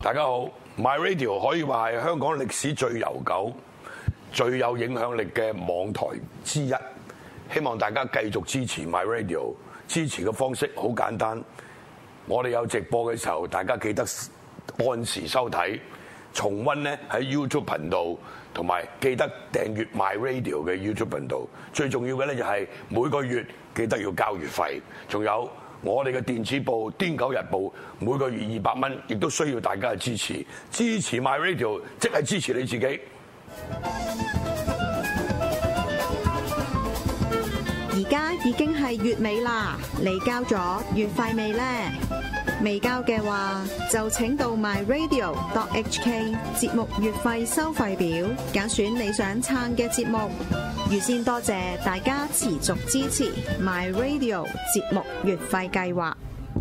大家好 ，My Radio 可以話係香港歷史最悠久、最有影響力嘅網台之一。希望大家繼續支持 My Radio， 支持嘅方式好簡單，我哋有直播嘅時候，大家記得按時收睇。重溫咧喺 YouTube 頻道，同埋記得訂閱 My Radio 嘅 YouTube 頻道。最重要嘅咧就係每個月記得要交月費，仲有我哋嘅電子報《癲狗日報》，每個月200蚊，亦都需要大家嘅支持。支持 My Radio， 即係支持你自己。 而家已經係月尾啦，你交咗月費未呢？未交嘅話，就請到 myradio.hk 節目月費收費表，揀選你想撐嘅節目。預先多謝大家持續支持 myradio 節目月費計劃。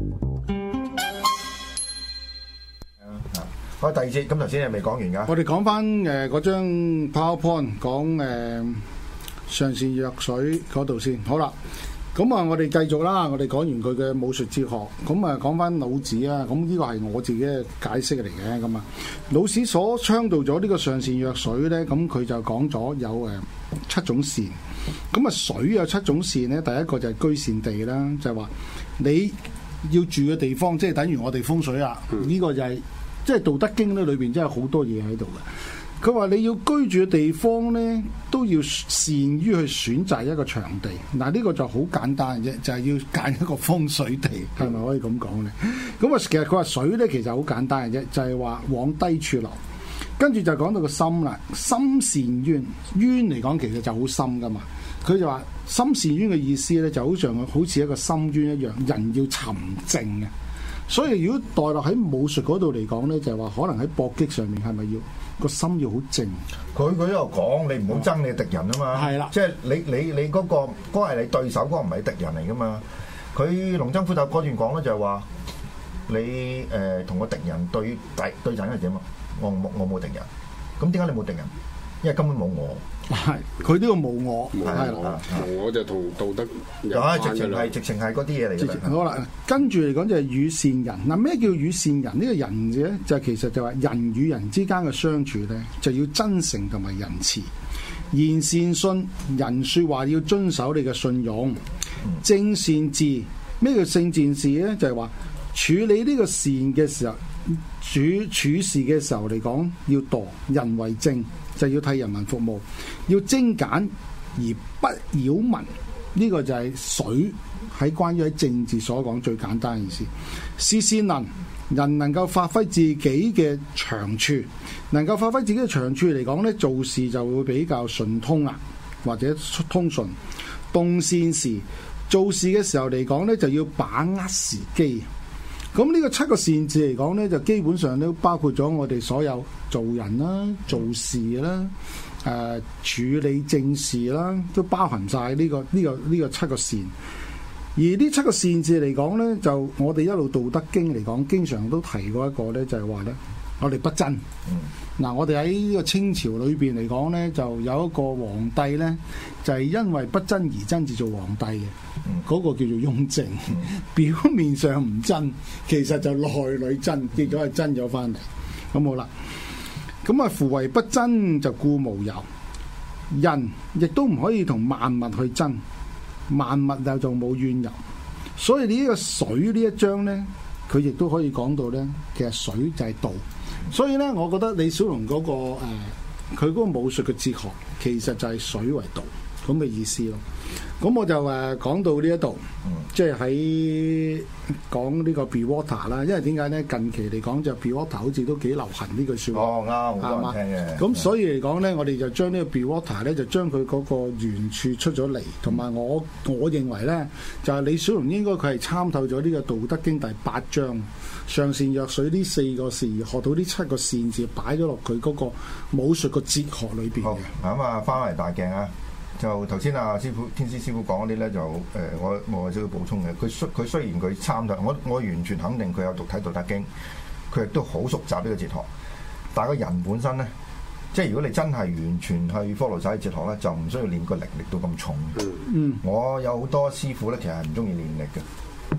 好，第二節咁頭先你未講完㗎。 我哋講翻嗰張 PowerPoint 講上善若水嗰度先。好啦。咁啊，我哋繼續啦。我哋講完佢嘅武術哲學，咁啊講翻老子啊。咁呢個係我自己嘅解釋嚟嘅。咁啊，老子所倡導咗呢個上善若水咧，咁佢就講咗有7種善。咁啊，水有7種善咧。第一個就係居善地啦，就係話你要住嘅地方，即係等於我哋風水啦。呢個就係即係《道德經》咧裏邊真係好多嘢喺度嘅。佢話你要居住嘅地方咧，都要善於去選擇一個場地。嗱，呢個就好簡單嘅啫，就係要揀一個風水地，係咪可以咁講咧？咁啊，其實佢話水咧其實好簡單嘅啫，就係話往低處流。跟住就講到個心啦，心善淵，淵嚟講其實就好深噶嘛。佢就話心善淵嘅意思咧，就好似一個深淵一樣，人要沉靜嘅。所以如果代落喺武術嗰度嚟講咧，就係話可能喺搏擊上面係咪要個心要好靜？ 佢喺度講，你唔好憎你敵人啊嘛。係啦，即係你嗰個係你對手，嗰個唔係敵人嚟噶嘛。佢龍爭虎鬥嗰段講咧就係話你同個敵人對陣係點啊？我冇敵人，咁點解你冇敵人？因為根本冇我。 係佢呢個冇我，係啦，我就同道德有關嘅啦。直情係嗰啲嘢嚟嘅。 好啦，跟住嚟講就係與善人。嗱，咩叫與善人？呢個人字咧，就其實就話人與人之間嘅相處咧，就要真誠同埋仁慈，言善信，人說話要遵守你嘅信用，正善治。咩叫正善治咧？就係話處理呢個善嘅時候，處事嘅時候嚟講，要度人為正。就要替人民服務，要精簡而不擾民。呢個就係水喺關於喺政治所講最簡單嘅意思。事善能，人能夠發揮自己嘅長處，能夠發揮自己嘅長處嚟講呢，做事就會比較順通啊，或者通順。動善時，做事嘅時候嚟講呢，就要把握時機。咁呢個7個善字嚟講呢，就基本上都包括咗我哋所有做人啦、做事啦、處理政事啦，都包含晒呢個7個善。而呢7個善字嚟講呢，就我哋一路《道德經》嚟講，經常都提過一個呢，就係話呢，我哋不爭。嗱，我哋喺呢個清朝裏邊嚟講呢，就有一個皇帝呢，就係因為不爭而爭至做皇帝嘅，嗰個叫做雍正。表面上唔爭，其實就內裏爭，結果係爭咗翻嚟。咁好啦，咁啊，夫唯不爭就故無有。人亦都唔可以同萬物去爭，萬物就冇怨尤。所以呢個水呢一章呢，佢亦都可以講到呢，其實水就係道。所以咧，我覺得李小龍嗰個佢嗰個武術嘅哲學，其實就係水為道咁嘅意思咯。咁我就講到呢一度，即係喺講呢個 be water 啦。因為點解咧？近期嚟講就 be water 好似都幾流行呢句説話。 哦，啱，好多人聽嘅。 咁所以嚟講咧，我哋就將呢個 be water 咧，就將佢嗰個原處出咗嚟。同埋我認為咧，就係李小龍應該佢係參透咗呢個《道德經》第8章上善若水呢4個善，學到呢7個善字，擺咗落佢嗰個武術個哲學裏邊嘅。 好，咁啊，翻嚟大鏡啊！就頭先啊天師師傅講嗰啲咧，就我有少少補充嘅。佢雖然佢參透，我完全肯定佢有睇《道德經》，佢亦都好熟習呢個哲學。但係個人本身咧，即係如果你真係完全去 follow 晒哲學咧，就唔需要練個力到咁重。我有好多師傅咧，其實係唔中意練力嘅。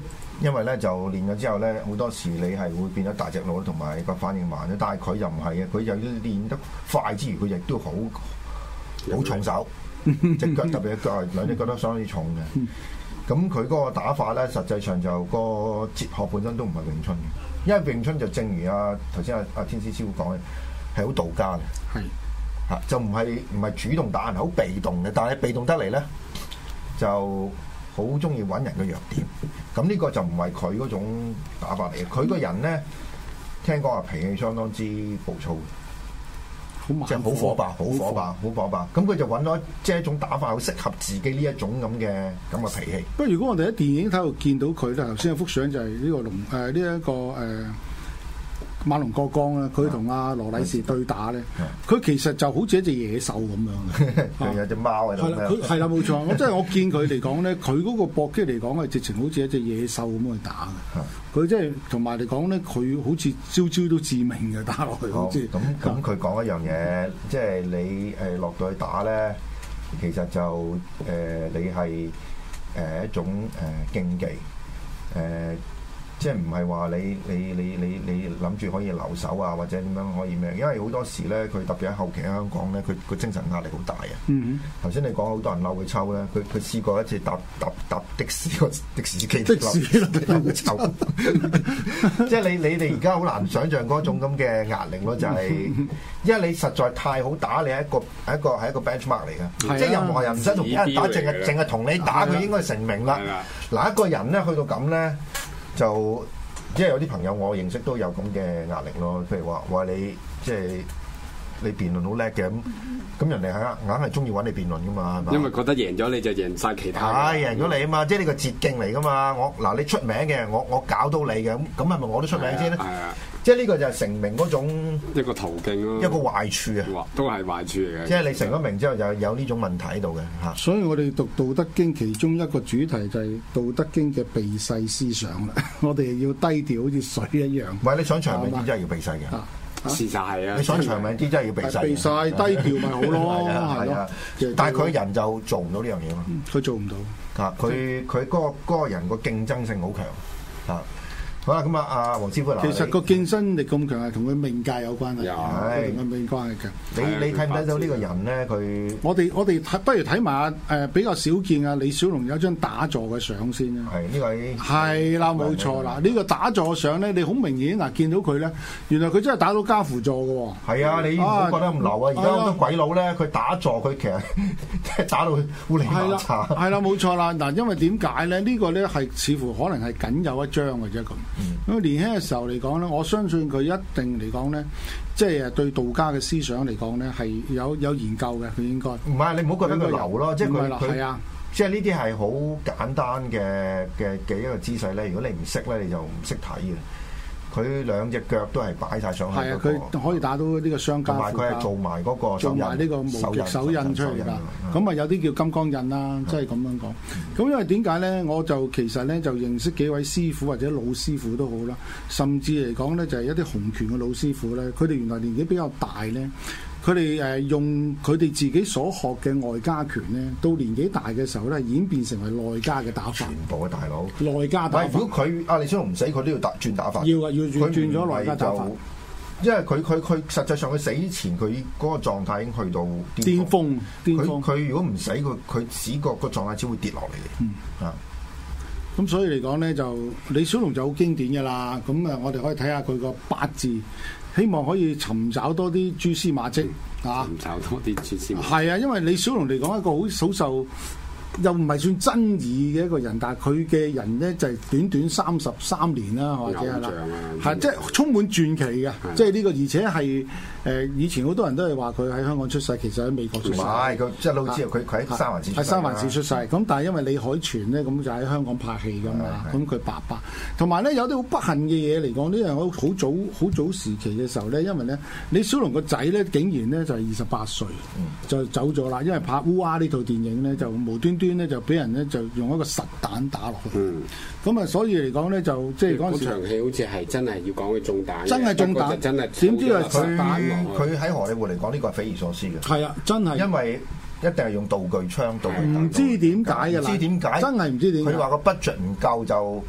因為咧就練咗之後咧，好多時你係會變咗大隻佬，同埋個反應慢咗。但係佢又唔係嘅，佢又要練得快之餘，佢亦都好重手，隻腳特別腳兩隻腳都相當之重嘅。咁佢嗰個打法咧，實際上就個哲學本身都唔係詠春嘅，因為詠春就正如頭先阿天師師傅講嘅，係好道家嘅，係嚇就唔係主動打人，好被動嘅。但係被動得嚟咧，就好中意揾人嘅弱點。咁呢個就唔係佢嗰種打法嚟嘅。佢個人咧，聽講話脾氣相當之暴躁。即係好火爆，好火爆，好火爆。咁佢就揾咗即係一種打法，好適合自己呢一種咁嘅脾氣。 不過如果我哋喺電影睇度見到佢咧，頭先有幅相就係呢個呢一個馬龍過江啊，佢同阿羅禮士對打咧，佢其實就好似一隻野獸咁樣嘅， 佢有隻貓喺度。 係啦，冇錯。我真係我見佢嚟講咧，佢嗰個搏擊嚟講係直情好似一隻野獸咁去打嘅。佢即係同埋嚟講咧，佢好似朝朝都致命嘅打落去。好似咁佢講一樣嘢，即係你落到去打咧，其實就你係一種競技即係唔係話你諗住可以留守啊，或者點樣可以咩？因為好多時咧，佢特別喺後期喺香港咧，佢精神壓力好大啊。頭先你講好多人嬲佢抽咧，佢試過一次搭的士個的士機嬲佢抽，即係你哋而家好難想像嗰種咁嘅壓力咯，就係因為你實在太好打，你係一個 benchmark 嚟嘅，即係任何人唔使同人打，淨係同你打，佢應該成名啦。嗱一個人咧去到咁咧。就即係有啲朋友我認識都有咁嘅壓力咯，譬如話你即係你辯論好叻嘅咁人哋硬係中意揾你辯論噶嘛，係嘛？ 因為覺得贏咗你就贏晒其他。 係贏咗你啊嘛，即係呢個捷徑嚟噶嘛。你出名嘅，我搞到你嘅咁係咪我都出名先咧？即係呢個就係成名嗰種一個途徑咯， 一個壞處啊， 都係壞處嚟嘅。 即係你成咗名之後就有呢種問題喺度嘅嚇。 所以我哋讀《道德經》其中一個主題就係《道德經》嘅避世思想啦。我哋要低調，好似水一樣。 唔係你想長命啲真係要避世嘅， 事實係啊。 你想長命啲真係要避世。 避世低調咪好咯，係咯。 但係佢人就做唔到呢樣嘢嘛。 佢做唔到。 嚇！佢嗰個人個競爭性好強嚇。好啦，咁阿黃師傅嗱， 其實個競爭力咁強係同佢命格有關係，同佢命關係嘅。 你睇唔睇到呢個人咧？佢我哋不如睇埋比較少見啊李小龍有張打坐嘅相先啦。 係呢位係啦，冇錯啦。呢個打坐相咧，你好明顯嗱見到佢咧，原來佢真係打到家父坐嘅喎。 係啊，你唔好覺得咁流啊！而家好多鬼佬咧，佢打坐佢其實即係打到烏里麻茶。 係啦，冇錯啦。嗱，因為點解咧？呢個咧係似乎可能係僅有一張嘅啫咁。咁年輕嘅時候嚟講咧，我相信佢一定嚟講咧，即係對道家嘅思想嚟講咧係有研究嘅，佢應該。唔係你唔好覺得佢流咯，即係佢係啊， 即係呢啲係好簡單嘅一個姿勢咧。如果你唔識咧，你就唔識睇嘅。佢兩隻腳都係擺晒上去。 係啊，佢可以打到呢個雙家。 同埋佢係做埋嗰個做埋呢個無極手印出嚟㗎。咁啊有啲叫金剛印啦，即係咁樣講。咁因為點解咧？我就其實咧就認識幾位師傅或者老師傅都好啦，甚至嚟講咧就係一啲洪拳嘅老師傅咧，佢哋原來年紀比較大咧。佢哋用佢哋自己所學嘅外家拳咧，到年紀大嘅時候咧，演變成為內家嘅打法。 全部嘅大佬， 內家打法。 如果佢李小龍唔死，佢都要轉打法。 要啊，要轉咗內家打法。 因為佢實際上佢死之前，佢嗰個狀態已經去到巔峰。佢如果唔死，佢只個狀態只會跌落嚟嘅。 咁所以嚟講咧，就李小龍就好經典嘅啦。咁啊，我哋可以睇下佢個八字。希望可以尋找多啲蛛絲馬跡啊！ 尋找多啲蛛絲馬跡。 係啊，因為李小龍嚟講一個好受，又唔係算爭議嘅一個人，但係佢嘅人咧就係短短33年啦，或者係啦，係即係充滿傳奇嘅，即係呢個，而且係以前好多人都係話佢喺香港出世，其實喺美國出世。唔係，佢即係都知道佢喺三藩市出世。 喺三藩市出世，咁但係因為李海泉咧，咁就喺香港拍戲㗎嘛，咁佢爸爸，同埋咧有啲好不幸嘅嘢嚟講，呢樣我好早時期嘅時候咧，因為咧李小龍個仔咧竟然咧就係28歲就走咗啦，因為拍烏鴉呢套電影咧就無端端咧就俾人咧就用一個實彈打落去，咁啊所以嚟講咧就即係嗰陣時場戲好似係真係要講佢中彈， 真係中彈， 真係點知係實彈。 佢喺荷里活嚟講呢個係匪夷所思嘅。 係啊，真係， 因為一定係用道具槍道具。 唔知點解嘅啦， 唔知點解， 真係唔知點解。 佢話個 budget 唔夠就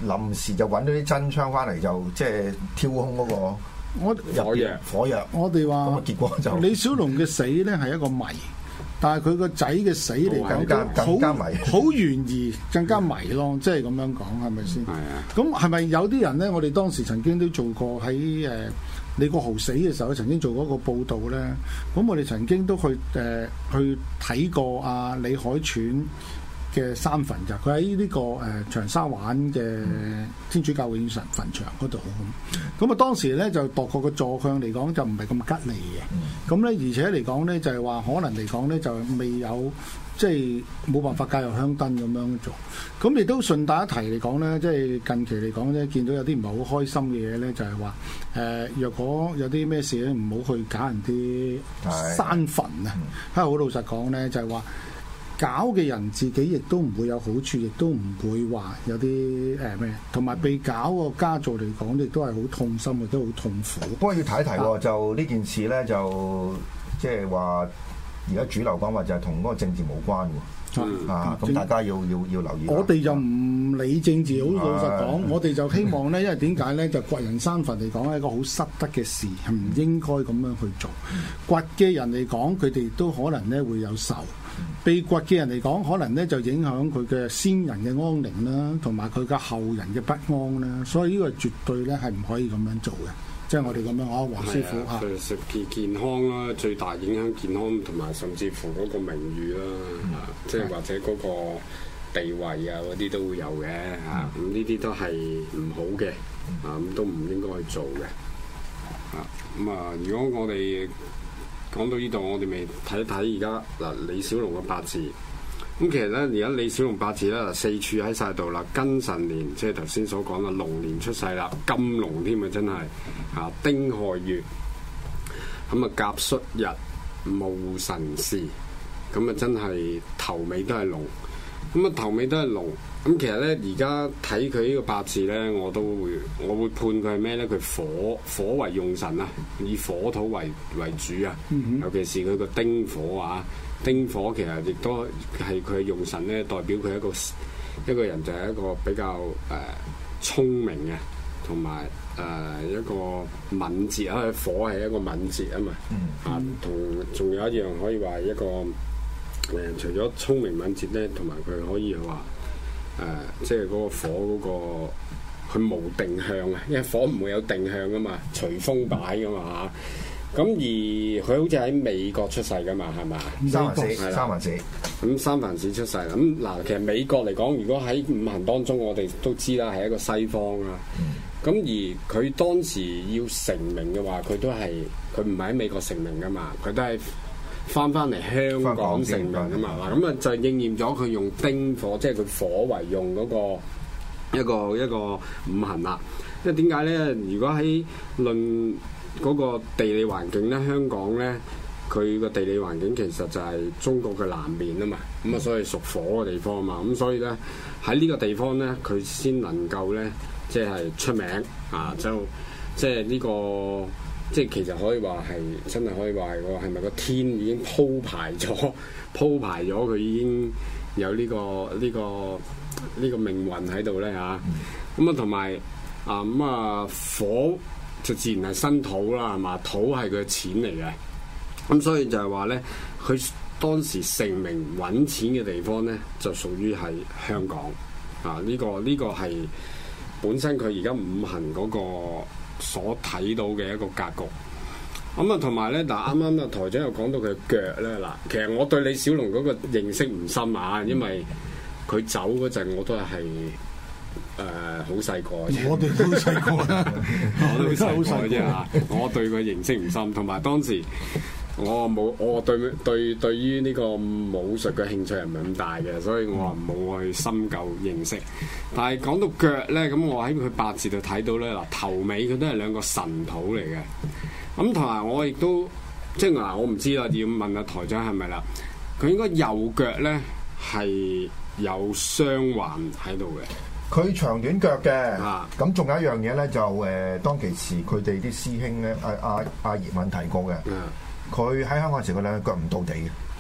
臨時就揾到啲真槍翻嚟，就即係挑空嗰個火藥。 我哋話咁結果就李小龍嘅死咧係一個謎，但係佢個仔嘅死嚟講更加謎， 好懸疑，更加謎咯，即係咁樣講係咪先？係啊。咁係咪有啲人咧？我哋當時曾經都做過喺李國豪死嘅時候，曾經做過一個報導咧。咁我哋曾經都去睇過阿李海泉嘅山墳㗎，佢喺呢個長沙灣嘅天主教會神墳場嗰度咁啊，當時咧就度過個坐向嚟講就唔係咁吉利嘅，咁咧而且嚟講咧就係話可能嚟講咧就未有即係冇辦法介入香燈咁樣做，咁亦都順帶一提嚟講咧，即係近期嚟講咧，見到有啲唔係好開心嘅嘢咧，就係話若果有啲咩事咧，唔好去搞人啲山墳啊，因為好老實講咧，就係話。搞嘅人自己亦都唔會有好處，亦都唔會話有啲咩，同埋被搞個家族嚟講，亦都係好痛心，亦都好痛苦。 不過要提一提喎，就呢件事咧，就即係話而家主流講話就係同嗰個政治無關喎。咁大家要留意。 我哋就唔理政治，好老實講，我哋就希望咧，因為點解咧？就掘人山墳嚟講係一個好失德嘅事，係唔應該咁樣去做。掘嘅人嚟講，佢哋都可能咧會有仇。被掘嘅人嚟講，可能咧就影響佢嘅先人嘅安寧啦，同埋佢嘅後人嘅不安啦，所以呢個絕對咧係唔可以咁樣做嘅。即係我哋咁樣黃師傅食健康啦，最大影響健康同埋甚至乎嗰個名譽啦，即係或者嗰個地位啊嗰啲都會有嘅嚇。咁呢啲都係唔好嘅咁都唔應該去做嘅如果我哋講到呢度，我哋咪睇一睇而家嗱李小龍嘅八字。咁其實咧，而家李小龍八字咧，四柱喺晒度啦，庚辰年，即係頭先所講啦，龍年出世啦，金龍添啊，真係丁亥月，咁甲戌日，戊辰時，咁啊真係頭尾都係龍。咁啊頭尾都係龍。咁其實咧，而家睇佢呢個八字咧，我會判佢係咩咧？佢火為用神啊，以火土為主啊。尤其是佢個丁火啊，丁火其實亦都係佢嘅用神咧，代表佢一個人就係一個比較聰明嘅，同埋一個敏捷啊。火係一個敏捷啊嘛。仲有一樣可以話一個除咗聰明敏捷咧，同埋佢可以話。即係嗰個火嗰個，佢冇定向啊，因為火唔會有定向噶嘛，隨風擺噶嘛嚇。咁而佢好似喺美國出世噶嘛，係咪？三藩市。咁三藩市出世啦。咁嗱，其實美國嚟講，如果喺五行當中，我哋都知啦，係一個西方啦。咁而佢當時要成名嘅話，佢唔係喺美國成名噶嘛，佢都係。翻嚟香港成名啊嘛，咁啊就應驗咗佢用丁火，即係佢火為用嗰個一個五行啦。因為點解咧？如果喺論嗰個地理環境咧，香港咧佢個地理環境其實就係中國嘅南面啊嘛，咁啊所以屬火嘅地方啊嘛，咁所以咧喺呢個地方咧，佢先能夠咧即係出名就即係呢個。即係其實可以話係真係可以話係咪個天已經鋪排咗佢已經有呢個命運喺度咧嚇。咁啊同埋火就自然係生土啦，係嘛？土係佢嘅錢嚟嘅。咁所以就係話咧，佢當時成名揾錢嘅地方咧，就屬於係香港呢個係本身佢而家五行嗰個。所睇到嘅一個格局，咁同埋咧，啱啱台長又講到佢腳咧，其實我對李小龍嗰個認識唔深因為佢走嗰陣我都係好細個， 我哋都細個， 我都好細個啫我對佢認識唔深，同埋當時我對於呢個武術嘅興趣唔係咁大嘅，所以我冇去深究認識。但係講到腳咧，咁我喺佢八字度睇到咧，頭尾佢都係兩個神土嚟嘅。咁同埋我亦都即係我唔知啦，要問下台長係咪啦？佢應該右腳咧係有雙環喺度嘅。 佢長短腳嘅，咁仲有一樣嘢咧，就當其時佢哋啲師兄咧，阿葉問提過嘅。佢喺香港時，佢兩隻腳唔到地嘅。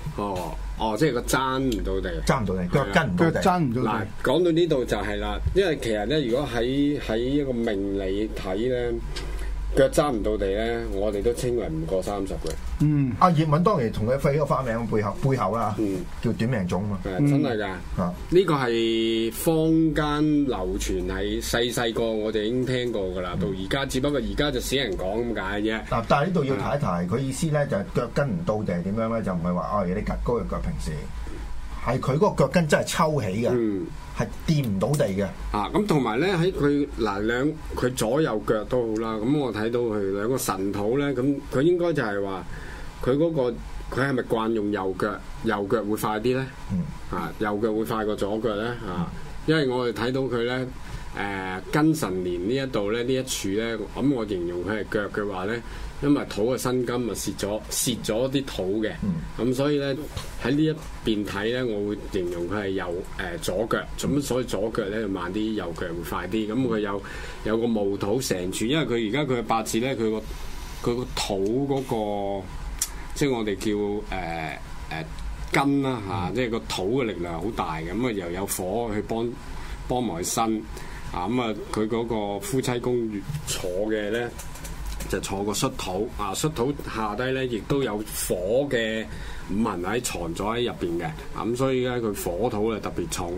哦，即係個踭唔到地， 爭唔到地，腳跟唔到地。 爭唔到嗱地。， 講到呢度就係啦，因為其實咧，如果喺一個命理睇咧，腳踭唔到地咧，我哋都稱為唔過30嘅。 嗯， 阿葉問當年同佢廢咗個花名背後啦，叫短命種啊嘛。 真係㗎。 啊， 呢個係坊間流傳喺細個，我哋已經聽過㗎啦。到而家，只不過而家就少人講咁解啫。 嗱，但係呢度要提一提，佢意思咧就係腳跟唔到地係點樣咧？就唔係話有啲趌高嘅腳平時，係佢嗰個腳跟真係抽起嘅，係掂唔到地嘅。 咁同埋咧喺佢佢左右腳都好啦。咁我睇到佢兩個神土咧，咁佢應該就係話佢嗰個佢係咪慣用右腳？右腳會快啲咧？右腳會快過左腳咧？因為我哋睇到佢咧。庚辰年呢一度咧，呢一處咧，咁我形容佢係腳嘅話咧，因為土嘅生金啊蝕咗啲土嘅，咁所以咧喺呢一邊睇咧，我會形容佢係左腳，咁所以左腳咧就慢啲，右腳會快啲。咁佢有個戊土成柱，因為佢而家佢嘅八字咧，佢個土嗰個，即係我哋叫根啦嚇，即係個土嘅力量好大嘅，咁啊又有火去幫埋身。佢嗰個夫妻宮坐嘅咧，就坐個戌土，戌土下低咧，亦都有火嘅五行喺藏咗喺入邊嘅，咁所以咧佢火土咧特別重，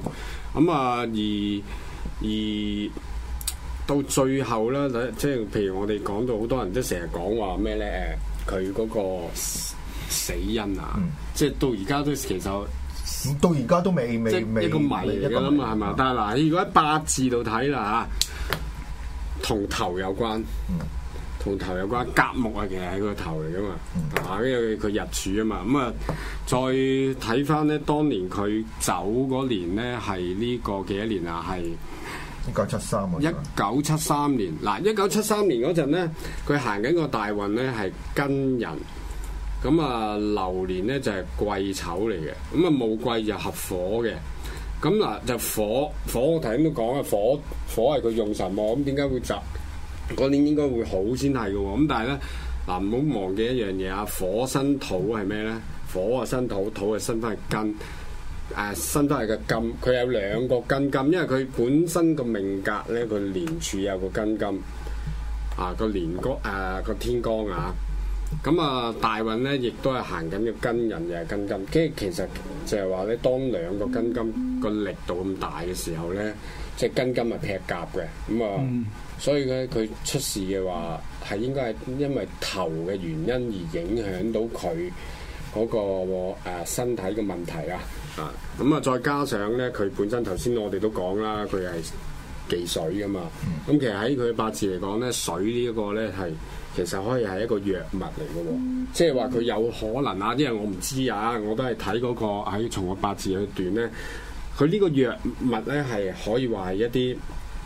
而到最後咧，即係譬如我哋講到好多人都成日講話咩咧？佢嗰個死因即係到而家都其實。 到而家都未即係一個謎嚟㗎啦嘛，係嘛？但係嗱，如果喺八字度睇啦嚇，同頭有關，同頭有關，甲木其實係佢個頭嚟㗎嘛，因為佢日柱啊嘛。再睇翻咧，當年佢走嗰年咧係呢個幾多年啊？係1973年。嗱，1973年嗰陣咧，佢行緊個大運咧係庚寅。流年咧就係癸丑嚟嘅，戊癸就合火嘅。就火我頭先都講啊，火係佢用神喎，咁點解會集嗰年應該會好先係嘅喎？咁但係咧嗱，唔好忘記一樣嘢啊，火生土係咩咧？火啊生土，土係生翻係金，生翻係個金。佢有兩個根金，因為佢本身個命格咧，佢年柱有個根金，個年光個天光啊。大運咧，亦都係行緊個庚寅，又係庚金。跟住其實就係話咧，當兩個庚金個力度咁大嘅時候咧，即係庚金係劈甲嘅。所以咧佢出事嘅話，係應該係因為頭嘅原因而影響到佢嗰個身體嘅問題啊。再加上咧，佢本身頭先我哋都講啦，佢係忌水噶嘛。其實喺佢八字嚟講咧，水呢一個咧係。其實可以係一個藥物嚟嘅喎，即係話佢有可能啊，因為我唔知啊，我都係睇嗰個喺從個八字去斷咧，佢呢個藥物咧係可以話係一啲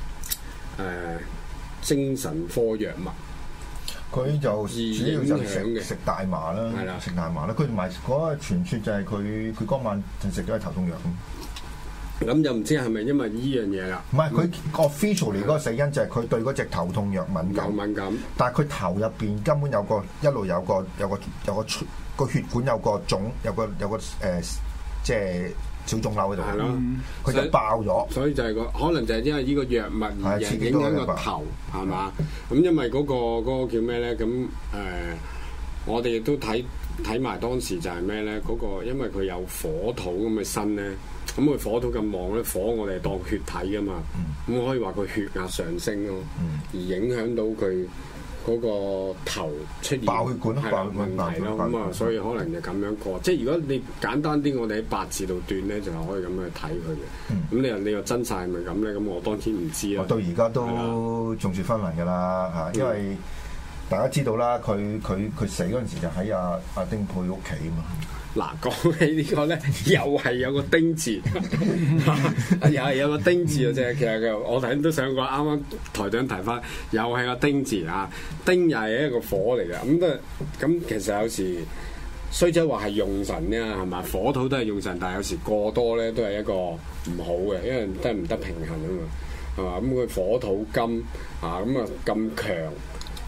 精神科藥物。 佢就主要就食大麻啦，食大麻啦。佢同埋嗰個傳說就係佢嗰晚就食咗個頭痛藥。 咁就唔知係咪因為依樣嘢啦？ 唔係佢 officially 嗰個死因就係佢對嗰隻頭痛藥敏感，但係佢頭入邊根本一路有個血管有個腫，有個即係小腫瘤喺度。係咯，佢就爆咗。所以就係可能就係因為呢個藥物而影響個頭係嘛？咁因為嗰個叫咩咧？咁我哋亦都睇埋當時就係咩咧？嗰個因為佢有火土咁嘅身咧。咁佢火土咁旺咧，火我哋當血體噶嘛，咁可以話佢血壓上升咯，而影響到佢嗰個頭出現爆血管問題咯，咁所以可能就咁樣過。即係如果你簡單啲，我哋喺八字度斷咧，就可以咁樣去睇佢嘅。咁你又真晒係咪咁咧？咁我當然唔知啦。 到而家都眾說紛紜㗎啦嚇，因為大家知道啦，佢死嗰陣時就喺阿丁佩屋企啊嘛。 嗱，講起呢個咧，又係有個丁字，又係有個丁字啊！即係其實我頭先都想講，啱啱台長提翻，又係個丁字啊！丁又係一個火嚟嘅，咁其實有時雖則話係用神啊，係嘛？火土都係用神，但係有時過多咧都係一個唔好嘅，因為真係唔得平衡啊嘛，係嘛？咁佢火土金咁強。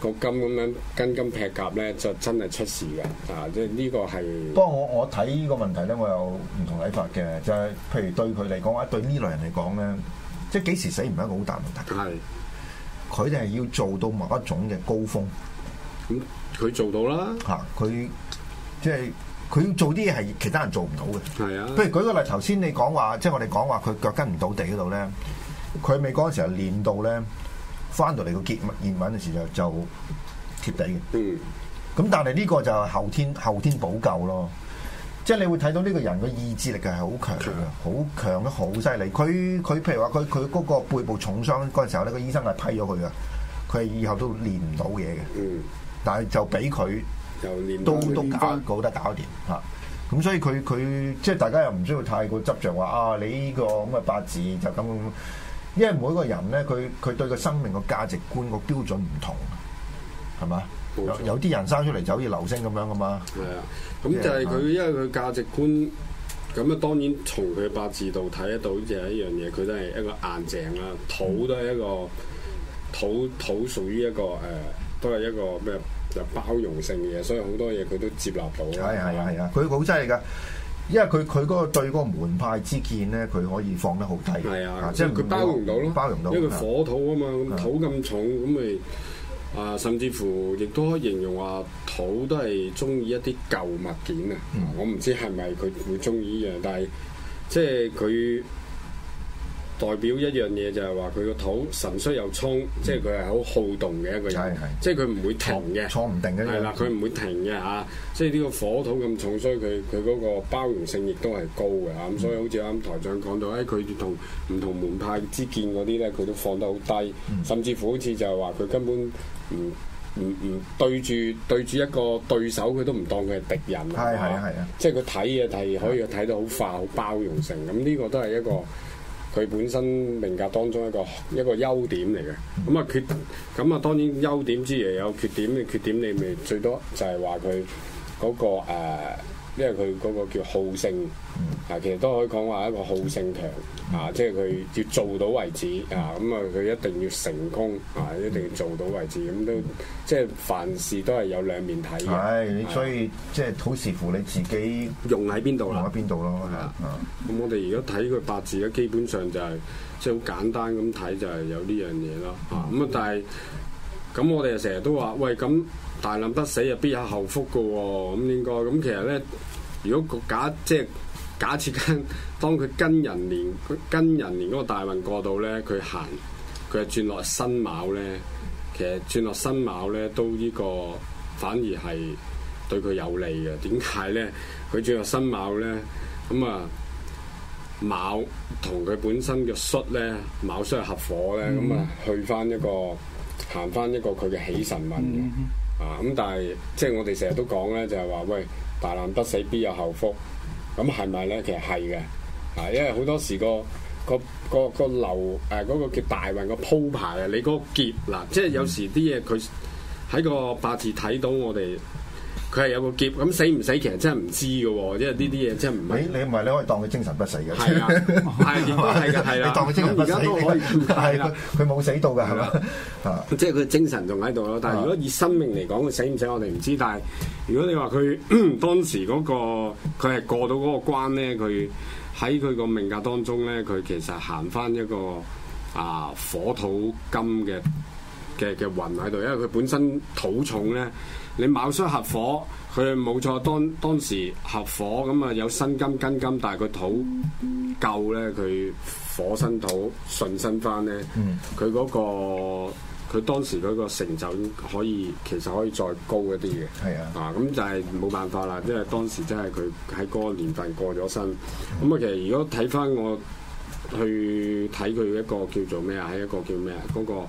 個金咁樣跟金劈甲咧，就真係出事嘅啊！即係呢個係。 不過我睇呢個問題咧，我有唔同睇法嘅，就係、是、譬如對佢嚟講，或者對呢類人嚟講咧，即係幾時死唔係一個好大問題。 係。 佢哋係要做到某一種嘅高峰。 咁佢做到啦。 嚇！佢即係佢要做啲嘢係其他人做唔到嘅。係啊。譬如舉個例，頭先你講話，即係我哋講話佢腳跟唔到地嗰度咧，佢未嗰陣時候練到咧。翻到嚟個結驗穩嘅時候就貼地嘅，咁但係呢個就後天補救咯，即係你會睇到呢個人嘅意志力係好強嘅，好強得好犀利。佢譬如話佢嗰個背部重傷嗰陣時候咧，個醫生係批咗佢嘅，佢係以後都練唔到嘢嘅，但係就俾佢都搞得掂嚇。咁所以佢即係大家又唔需要太過執着話啊，你呢個咁嘅八字就咁。因為每個人咧，佢對個生命個價值觀個標準唔同，係嘛？有啲人生出嚟就好似流星咁樣噶嘛。係啊，咁就係佢， 因為佢價值觀，咁啊當然從佢八字度睇得到就係一樣嘢，佢都係一個硬淨啦，土都係一個土屬於一個都係一個咩就包容性嘅嘢，所以好多嘢佢都接納到。 係啊，佢好犀利㗎。因為佢嗰個對嗰個門派之見咧，佢可以放得好低。係啊，即係佢包容到咯，包容到。因為佢火土啊嘛，咁土咁重，咁咪甚至乎亦都可以形容話土都係中意一啲舊物件啊。我唔知係咪佢會中意呢樣，但係即係佢代表一樣嘢就係話佢個土神衰又衝，即係佢係好好動嘅一個人，即係佢唔會停嘅，坐唔定嘅。係啦，佢唔會停嘅嚇。即係呢個火土咁重，所以佢嗰個包容性亦都係高嘅嚇。咁所以好似啱台長講到，佢同唔同門派之見嗰啲咧，佢都放得好低，甚至乎好似就係話佢根本唔對住一個對手，佢都唔當佢係敵人。係啊，即係佢睇嘢係可以睇到好化、好包容性。咁呢個都係一個佢本身命格當中一個優點嚟嘅。咁啊當然優點之餘有缺點嘅，缺點你咪最多就係話佢嗰個因為佢嗰個叫好勝其實都可以講話一個好勝強即係佢要做到為止咁佢一定要成功一定要做到為止，咁都即係凡事都係有兩面睇嘅。 係，所以即係好視乎你自己用喺邊度啦， 用喺邊度咯。 咁我哋而家睇佢八字咧，基本上就係即係好簡單咁睇，就係有呢樣嘢咯。咁但係咁我哋成日都話喂，咁大難不死啊，必有後福噶喎。咁應該咁其實咧，如果假設當佢跟人年嗰個大運過到咧，佢係轉落辛卯咧，其實轉落辛卯咧都呢個反而係對佢有利嘅。點解咧？佢轉落辛卯咧，咁卯同佢本身嘅戌咧，卯戌係合火咧，咁去翻一個行翻一個佢嘅喜神運嘅。咁但係即係我哋成日都講咧，就係話喂，大難不死必有後福。咁係咪咧？其實係嘅，因為好多時個流嗰個叫大運個鋪排啊，你嗰個劫嗱，即係有時啲嘢佢喺個八字睇到我哋，佢係有個劫，咁死唔死其實真係唔知嘅喎，因為呢啲嘢真係唔係你唔係你可以當佢精神不死嘅， 係啊，係嘅，係啦， 你當佢精神不死，係啦，佢冇死到㗎，係嘛？ 即係佢精神仲喺度咯。但係如果以生命嚟講，佢死唔死我哋唔知。但係如果你話佢當時嗰個佢係過到嗰個關咧，佢喺佢個命格當中咧，佢其實行翻一個火土金嘅運喺度，因為佢本身土重咧。你卯戌合火，佢冇錯，當時合火咁啊，有辛金庚金，但係佢土夠咧，佢火生土順生翻咧，佢嗰個佢當時嗰個成就其實可以再高一啲嘅。係啊，咁就係冇辦法啦，因為當時真係佢喺嗰個年份過咗身。咁其實如果睇翻我去睇佢一個叫做咩啊，係一個叫咩啊，嗰個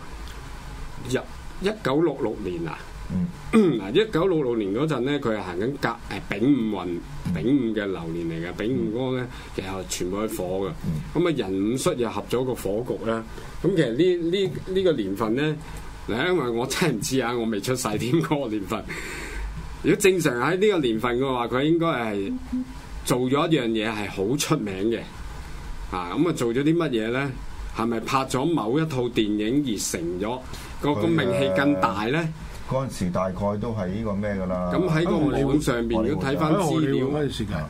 1966年啊。嗱，1966年嗰陣咧，佢係行緊丙午運，丙午嘅流年嚟嘅。丙午嗰個咧，其實全部係火嘅。咁寅午戌又合咗個火局咧。咁其實呢個年份咧，嗱，因為我真係唔知我未出世添嗰個年份。如果正常喺呢個年份嘅話，佢應該係做咗一樣嘢係好出名嘅。咁做咗啲乜嘢咧？係咪拍咗某一套電影而成咗個名氣更大咧？ 嗰陣時大概都係呢個咩㗎啦。 咁喺個網上邊，如果睇翻資料， 嗰段時間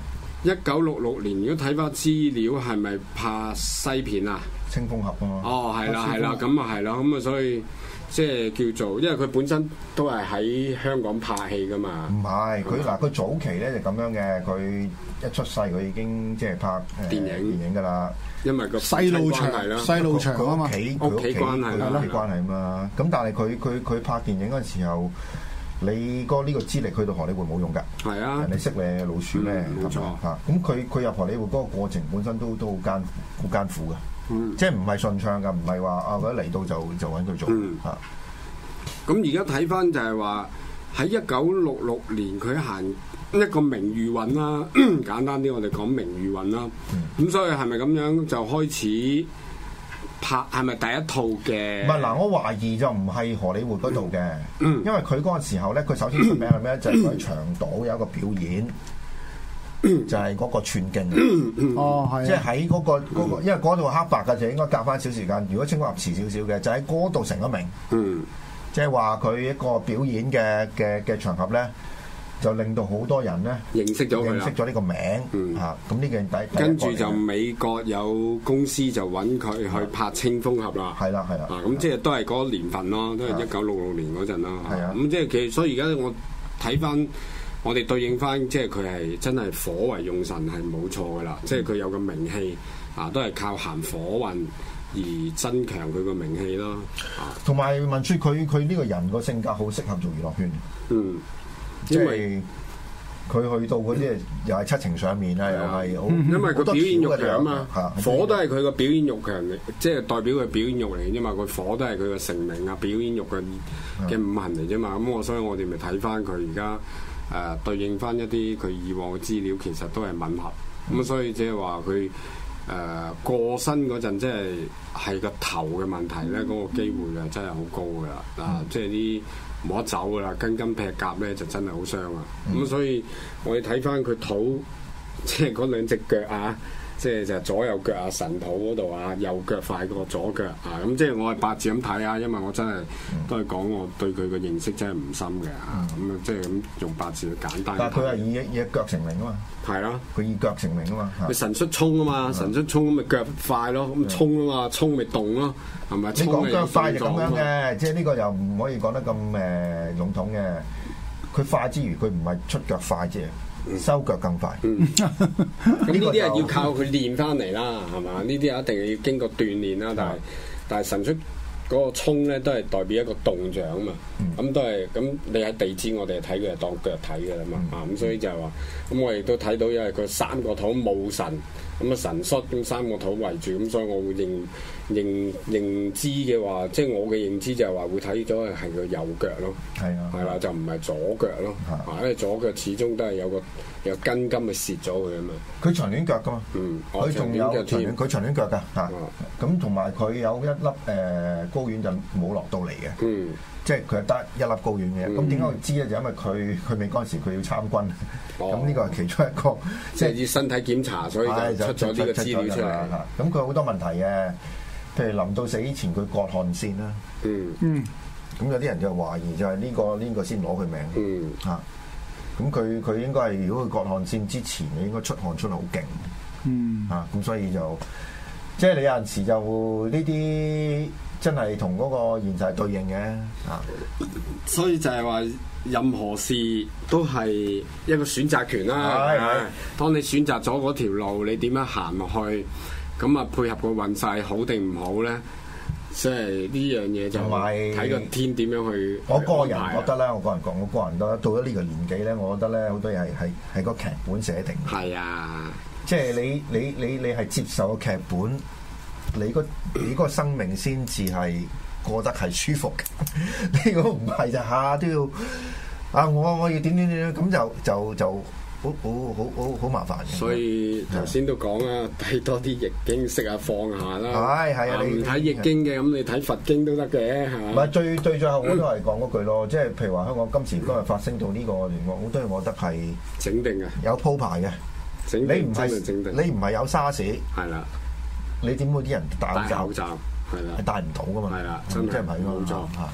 1966年，如果睇翻資料，係咪拍西片啊？ 青蜂俠啊嘛。 哦，係啦，係啦，咁啊係啦，咁啊所以即係叫做，因為佢本身都係喺香港拍戲噶嘛。 唔係，佢早期咧就咁樣嘅，佢一出世佢已經即係拍電影㗎啦。 因為個細路場係啦，細路場啊嘛， 屋企關係啦， 屋企關係啊嘛。咁但係佢拍電影嗰陣時候，你呢個資歷去到荷里活冇用㗎。係啊，人哋識你老鼠咩？ 冇錯嚇。咁佢入荷里活嗰個過程本身都好艱苦嘅，即係唔係順暢㗎，唔係話啊佢一嚟到就揾佢做嚇。 咁而家睇翻就係話喺1966年佢行一個名譽運啦，簡單啲我哋講名譽運啦。咁所以係咪咁樣就開始拍？係咪第一套嘅？ 唔係嗱，我懷疑就唔係荷里活嗰度嘅，因為佢嗰個時候咧，佢首先出名係咩？就係佢喺長島有一個表演，就係嗰個寸勁。 哦，係。 即係喺嗰個，因為嗰度黑白嘅就應該隔翻少時間。如果青蜂俠遲少少嘅，就喺嗰度成咗名。即係話佢一個表演嘅場合咧。就令到好多人咧認識咗呢個名嚇，咁呢個第跟住就美國有公司就揾佢去拍青蜂俠啦， 係啦， 咁即係都係嗰年份咯，都係1966年嗰陣啦， 係啊， 咁即係其實所以而家我睇翻我哋對應翻，即係佢係真係火為用神係冇錯噶啦，即係佢有個名氣啊，都係靠行火運而增強佢個名氣咯， 同埋文書佢呢個人個性格好適合做娛樂圈，因為佢去到嗰啲又係七情上面啦，又係好， 因為佢表演欲強啊嘛，火都係佢個表演欲強嚟，即係代表佢表演欲嚟嘅啫嘛。佢火都係佢個成名啊，表演欲嘅五行嚟啫嘛。咁所以我哋咪睇翻佢而家對應翻一啲佢以往嘅資料，其實都係吻合。咁所以即係話佢過身嗰陣，即係個頭嘅問題咧，嗰個機會啊真係好高噶啦，即係啲。冇得走噶啦，跟筋劈甲咧就真係好傷啊！咁所以我哋睇翻佢肚，即係嗰兩隻腳啊，即係就左右腳啊，神肚嗰度啊，右腳快過左腳啊！咁即係我係八字咁睇啊，因為我真係都係講我對佢嘅認識真係唔深嘅嚇，咁即係咁用八字去簡單。 但係佢係以腳成名啊嘛， 係啦， 佢以腳成名啊嘛， 佢神出衝啊嘛，神出衝咁咪腳快咯，咁衝啊嘛，衝咪動咯。係咪？ 你講腳快就咁樣嘅，即係呢個又唔可以講得咁籠統嘅。佢快之餘，佢唔係出腳快啫，收腳更快。 咁呢啲係要靠佢練翻嚟啦，係嘛？呢啲一定係要經過鍛鍊啦。但係神出嗰個衝咧，都係代表一個動像啊嘛。咁都係咁，你喺地支我哋睇佢係當腳睇嘅啦嘛。咁所以就係話，咁我亦都睇到，因為佢三個土冇神。咁啊神率咁三個土圍住，咁所以我會認知嘅話，即係我嘅認知就係話會睇咗係佢右腳咯，係啦，就唔係左腳咯，因為左腳始終都係有根筋咪蝕咗佢啊嘛。 佢長短腳噶嘛，佢仲有佢長短腳噶嚇，咁同埋佢有一粒睾丸就冇落到嚟嘅，即係佢係得一粒睾丸嘅。咁點解會知咧？就因為佢未嗰陣時佢要參軍，咁呢個係其中一個， 即係要身體檢查，所以就出咗呢個資料出嚟。 咁佢好多問題嘅，譬如臨到死之前佢割汗腺啦，咁有啲人就懷疑就係呢個先攞佢命，嚇。咁佢應該係如果佢割汗腺之前，你應該出汗出得好勁，咁所以就即係你有陣時就呢啲真係同嗰個現實對應嘅， 所以就係話任何事都係一個選擇權啦。當你選擇咗嗰條路，你點樣行落去？咁啊，配合個運勢好定唔好咧？即係呢樣嘢就睇個天點樣去。 我個人覺得咧，我個人覺得到咗呢個年紀咧，我覺得咧好多嘢係個劇本寫定。係啊，即係你係接受個劇本，你個生命先至係過得係舒服嘅。呢個唔係就下都要啊！我要點咁就。好麻煩嘅， 所以頭先都講啦，睇多啲易經，識下放下啦。 係啊， 你唔睇易經嘅，咁你睇佛經都得嘅，係嘛？ 唔係最後我都係講嗰句咯，即係譬如話香港今時今日發生到呢個情況，好多人覺得係整定嘅， 有鋪排嘅。你唔係有沙士， 係啦， 你點會啲人戴口罩？ 係啦， 係戴唔到噶嘛？ 係啦， 真係唔係冇錯。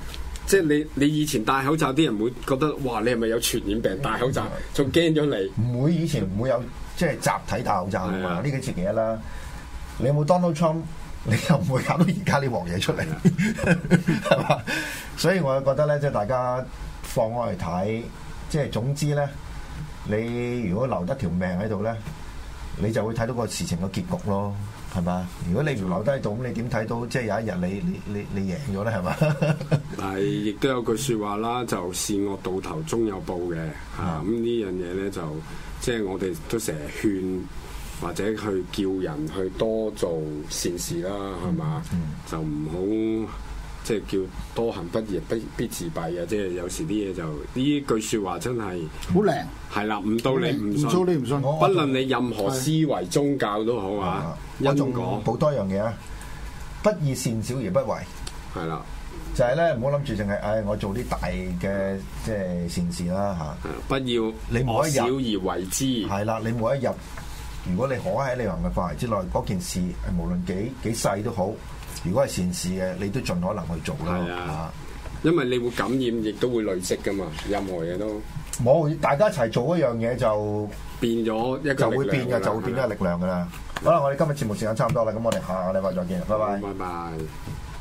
即係你以前戴口罩啲人會覺得哇，你係咪有傳染病戴口罩，仲驚咗你？ 唔會，以前唔會有即係集體戴口罩啊嘛，呢幾次其一啦。你有冇 Donald Trump？你又唔會搞到而家呢鑊嘢出嚟，係嘛？所以我覺得咧，即係大家放開嚟睇，即係總之咧，你如果留得條命喺度咧，你就會睇到個事情嘅結局咯，係嘛？如果你唔留低喺度，咁你點睇到即係有一日你贏咗咧，係嘛？ 但係亦都有句説話啦，就善惡到頭終有報嘅嚇。咁呢樣嘢咧就即係我哋都成日勸。或者去叫人去多做善事啦，係嘛？就唔好即係叫多行不義必自斃啊！即係有時啲嘢就呢句説話真係好靚， 係啦，唔到你唔信， 你唔信， 不論你任何思維宗教都好啊。 我仲補多樣嘢啊！不以善小而不為， 係啦， 就係咧唔好諗住淨係我做啲大嘅即係善事啦嚇。 不要你惡小而為之，係啦，你每一日。如果你可喺你能嘅範圍之內，嗰件事無論幾細都好，如果係善事嘅，你都盡可能去做啦。係啊， 因為你會感染，亦都會累積噶嘛。任何嘢都冇，大家一齊做一樣嘢就變咗一個就會變嘅，就會變咗力量噶啦。好啦，我哋今日節目時間差唔多啦，咁我哋下個禮拜再見，拜拜。 拜拜。